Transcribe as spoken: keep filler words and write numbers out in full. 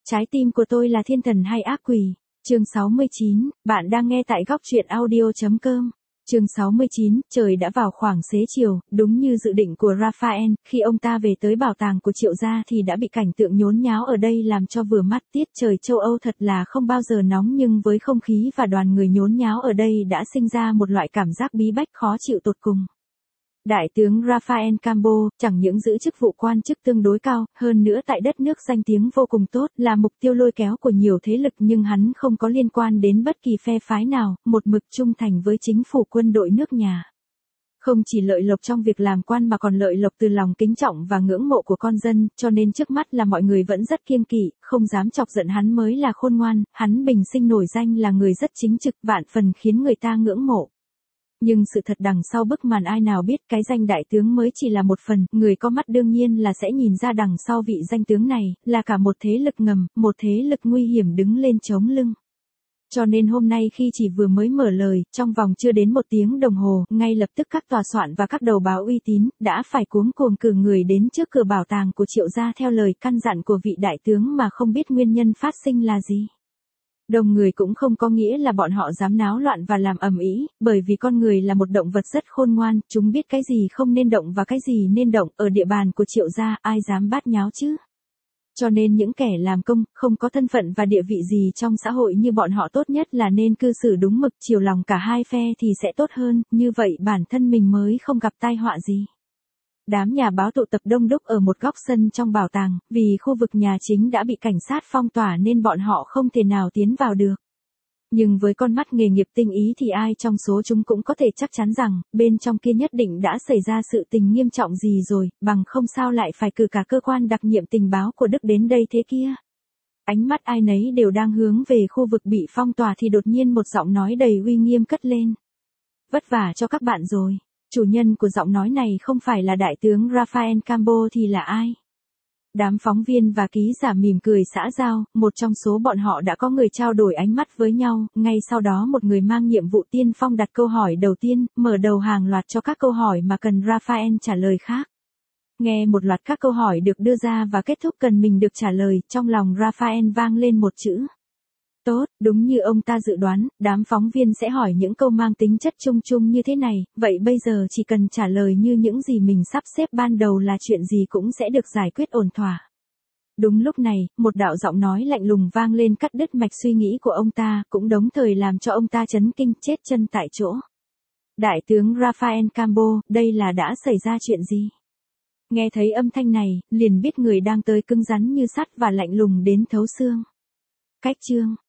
Trái tim của tôi là thiên thần hay ác quỷ? Chương sáu mươi chín, bạn đang nghe tại góc truyện audio chấm com. Chương sáu mươi chín, trời đã vào khoảng xế chiều, đúng như dự định của Raphael, khi ông ta về tới bảo tàng của Triệu gia thì đã bị cảnh tượng nhốn nháo ở đây làm cho vừa mắt. Tiết trời châu Âu thật là không bao giờ nóng, nhưng với không khí và đoàn người nhốn nháo ở đây đã sinh ra một loại cảm giác bí bách khó chịu tột cùng. Đại tướng Raphael Cambo, chẳng những giữ chức vụ quan chức tương đối cao, hơn nữa tại đất nước danh tiếng vô cùng tốt, là mục tiêu lôi kéo của nhiều thế lực, nhưng hắn không có liên quan đến bất kỳ phe phái nào, một mực trung thành với chính phủ quân đội nước nhà. Không chỉ lợi lộc trong việc làm quan mà còn lợi lộc từ lòng kính trọng và ngưỡng mộ của con dân, cho nên trước mắt là mọi người vẫn rất kiêng kỵ, không dám chọc giận hắn mới là khôn ngoan. Hắn bình sinh nổi danh là người rất chính trực, vạn phần khiến người ta ngưỡng mộ. Nhưng sự thật đằng sau bức màn ai nào biết, cái danh đại tướng mới chỉ là một phần, người có mắt đương nhiên là sẽ nhìn ra đằng sau vị danh tướng này, là cả một thế lực ngầm, một thế lực nguy hiểm đứng lên chống lưng. Cho nên hôm nay khi chỉ vừa mới mở lời, trong vòng chưa đến một tiếng đồng hồ, ngay lập tức các tòa soạn và các đầu báo uy tín, đã phải cuống cuồng cử người đến trước cửa bảo tàng của Triệu gia theo lời căn dặn của vị đại tướng mà không biết nguyên nhân phát sinh là gì. Đông người cũng không có nghĩa là bọn họ dám náo loạn và làm ầm ĩ, bởi vì con người là một động vật rất khôn ngoan, chúng biết cái gì không nên động và cái gì nên động. Ở địa bàn của Triệu gia, ai dám bát nháo chứ? Cho nên những kẻ làm công, không có thân phận và địa vị gì trong xã hội như bọn họ tốt nhất là nên cư xử đúng mực, chiều lòng cả hai phe thì sẽ tốt hơn, như vậy bản thân mình mới không gặp tai họa gì. Đám nhà báo tụ tập đông đúc ở một góc sân trong bảo tàng, vì khu vực nhà chính đã bị cảnh sát phong tỏa nên bọn họ không thể nào tiến vào được. Nhưng với con mắt nghề nghiệp tinh ý thì ai trong số chúng cũng có thể chắc chắn rằng, bên trong kia nhất định đã xảy ra sự tình nghiêm trọng gì rồi, bằng không sao lại phải cử cả cơ quan đặc nhiệm tình báo của Đức đến đây thế kia. Ánh mắt ai nấy đều đang hướng về khu vực bị phong tỏa thì đột nhiên một giọng nói đầy uy nghiêm cất lên. Vất vả cho các bạn rồi. Chủ nhân của giọng nói này không phải là đại tướng Raphael Cambo thì là ai? Đám phóng viên và ký giả mỉm cười xã giao, một trong số bọn họ đã có người trao đổi ánh mắt với nhau, ngay sau đó một người mang nhiệm vụ tiên phong đặt câu hỏi đầu tiên, mở đầu hàng loạt cho các câu hỏi mà cần Raphael trả lời khác. Nghe một loạt các câu hỏi được đưa ra và kết thúc cần mình được trả lời, trong lòng Raphael vang lên một chữ. Tốt, đúng như ông ta dự đoán, đám phóng viên sẽ hỏi những câu mang tính chất chung chung như thế này, vậy bây giờ chỉ cần trả lời như những gì mình sắp xếp ban đầu là chuyện gì cũng sẽ được giải quyết ổn thỏa. Đúng lúc này, một đạo giọng nói lạnh lùng vang lên cắt đứt mạch suy nghĩ của ông ta, cũng đồng thời làm cho ông ta chấn kinh chết chân tại chỗ. Đại tướng Raphael Cambo, đây là đã xảy ra chuyện gì? Nghe thấy âm thanh này, liền biết người đang tới cứng rắn như sắt và lạnh lùng đến thấu xương. Cách chương